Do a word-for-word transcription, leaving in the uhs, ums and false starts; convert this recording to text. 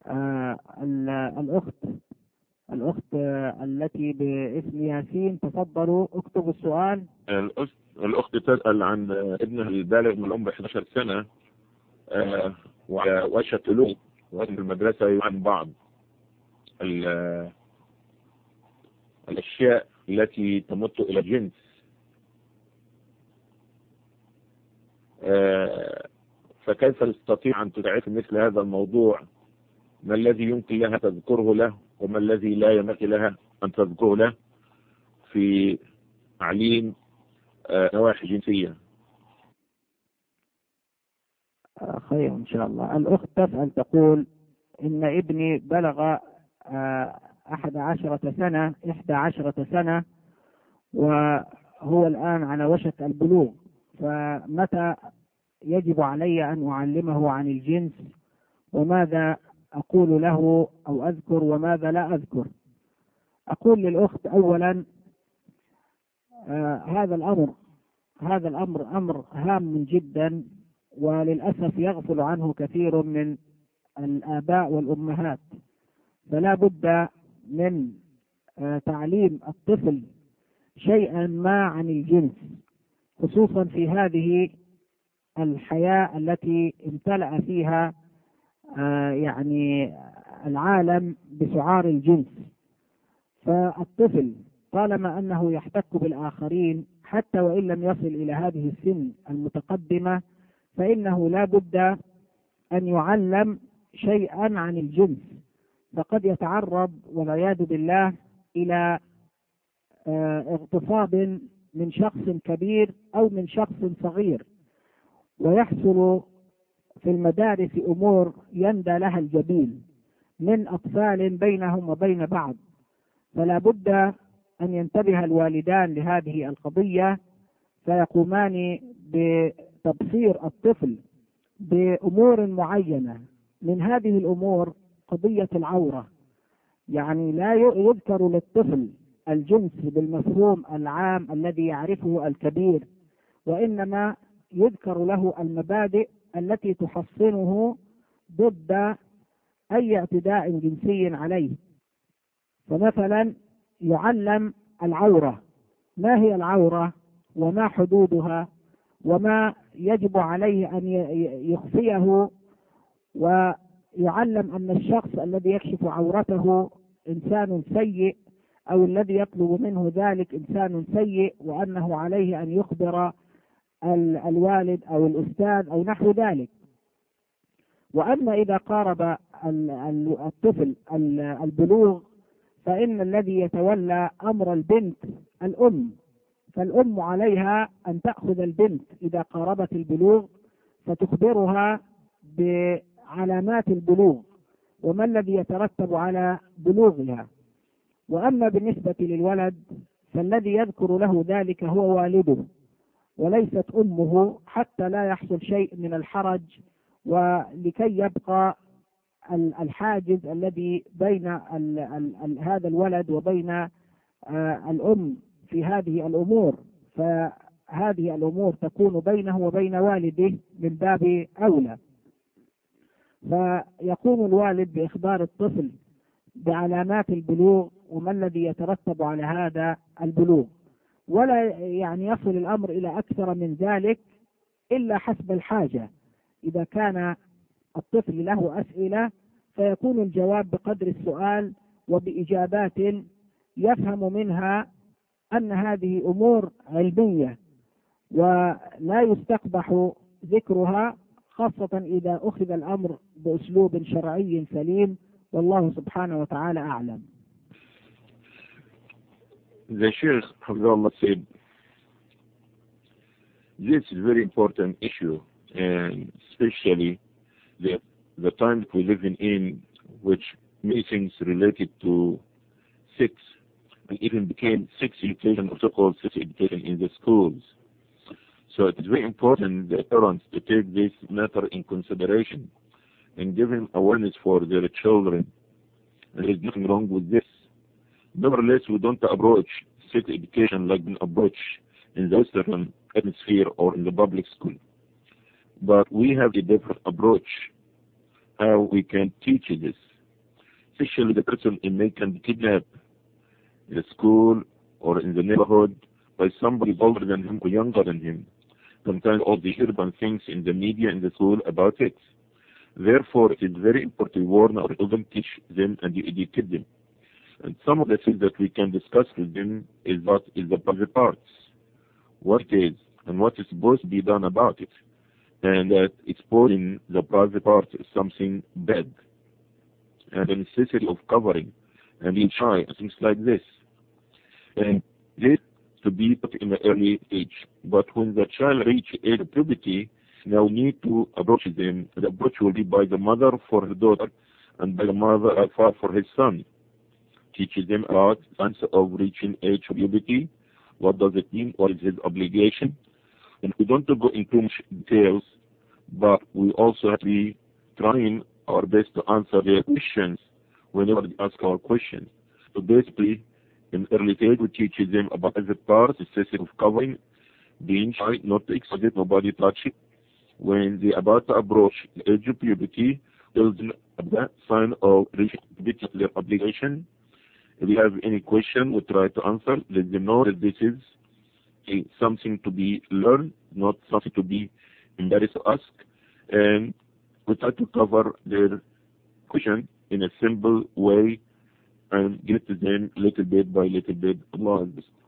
آه الأخت الأخت التي باسم ياسين، تفضلوا اكتبوا السؤال. الأخت الأخت تسأل عن ابنها البالغ من العمر إحدى عشرة سنة آه وعلى وشك له وفي المدرسة عن بعض الأشياء التي تمت إلى الجنس، آه فكيف تستطيع أن تدعي مثل هذا الموضوع؟ ما الذي يمكن لها تذكره له وما الذي لا يمكن لها أن تذكره له في تعليم آه نواحي جنسية؟ آه خير إن شاء الله. الأخت تسأل تقول إن ابني بلغ آه أحد عشرة سنة إحدى عشرة سنة وهو الآن على وشك البلوغ، فمتى يجب علي أن أعلمه عن الجنس، وماذا أقول له أو أذكر وماذا لا أذكر؟ أقول للأخت أولا آه هذا الأمر هذا الأمر أمر هام جدا، وللأسف يغفل عنه كثير من الآباء والأمهات، فلا بد من آه تعليم الطفل شيئا ما عن الجنس، خصوصا في هذه الحياة التي امتلأ فيها آه يعني العالم بسعار الجنس. فالطفل طالما أنه يحتك بالآخرين حتى وإن لم يصل إلى هذه السن المتقدمة، فإنه لا بد أن يعلم شيئا عن الجنس، فقد يتعرض والعياذ بالله إلى آه اغتصاب من شخص كبير أو من شخص صغير، ويحصل في المدارس أمور يندى لها الجبين من أطفال بينهم وبين بعض. فلا بد أن ينتبه الوالدان لهذه القضية، فيقومان بتبصير الطفل بأمور معينة. من هذه الأمور قضية العورة، يعني لا يذكر للطفل الجنس بالمفهوم العام الذي يعرفه الكبير، وإنما يذكر له المبادئ التي تحصنه ضد أي اعتداء جنسي عليه. فمثلا يعلم العورة، ما هي العورة وما حدودها وما يجب عليه أن يخفيه، ويعلم أن الشخص الذي يكشف عورته إنسان سيء، أو الذي يطلب منه ذلك إنسان سيء، وأنه عليه أن يخبر الوالد أو الأستاذ أو نحو ذلك. وأما إذا قارب الطفل البلوغ، فإن الذي يتولى أمر البنت الأم، فالأم عليها أن تأخذ البنت إذا قاربت البلوغ فتخبرها بعلامات البلوغ وما الذي يترتب على بلوغها. وأما بالنسبة للولد فالذي يذكر له ذلك هو والده وليست أمه، حتى لا يحصل شيء من الحرج، ولكي يبقى الحاجز الذي بين ال ال ال هذا الولد وبين آه الأم في هذه الأمور، فهذه الأمور تكون بينه وبين والده من باب أولى. فيقوم الوالد بإخبار الطفل بعلامات البلوغ وما الذي يترتب على هذا البلوغ، ولا يعني يصل الأمر إلى أكثر من ذلك إلا حسب الحاجة. إذا كان الطفل له أسئلة فيكون الجواب بقدر السؤال وبإجابات يفهم منها أن هذه أمور علمية ولا يستقبح ذكرها، خاصة إذا أخذ الأمر بأسلوب شرعي سليم، والله سبحانه وتعالى أعلم. The Sheikh Hafizahullah said, this is a very important issue, and especially the, the time that we live in, in which many things related to sex, and even became sex education, or so-called sex education in the schools. So it is very important that parents to take this matter in consideration and give them awareness for their children. There is nothing wrong with this. Nevertheless, we don't approach sex education like an approach in the Western atmosphere or in the public school. But we have a different approach. how we can teach this. Especially the person in may can be kidnapped in a school or in the neighborhood by somebody older than him or younger than him. Sometimes all the urban things in the media in the school about it. Therefore, it is very important to warn our children, teach them, and educate them. And some of the things that we can discuss with them is what is the private parts, what it is, and what is supposed to be done about it. And that exposing the private parts is something bad. And the necessity of covering and being shy and things like this. And this to be put in the early age. But when the child reaches age of puberty, now need to approach them. The approach will be by the mother for her daughter and by the mother or father for his son. Teaches them about signs of reaching age of puberty. What does it mean? What is his obligation? And we don't go into much details, but we also have to be trying our best to answer their questions whenever they ask our questions. So basically, in early stage, we teach them about the parts, the system of covering, being shy, not to expose it, nobody touch it. When they about to approach the age of puberty, tells them that sign of reaching puberty, their obligation. If you have any question, we try to answer. Let them know that this is a, something to be learned, not something to be embarrassed to ask. And we try to cover their question in a simple way and get to them little bit by little bit. Allah.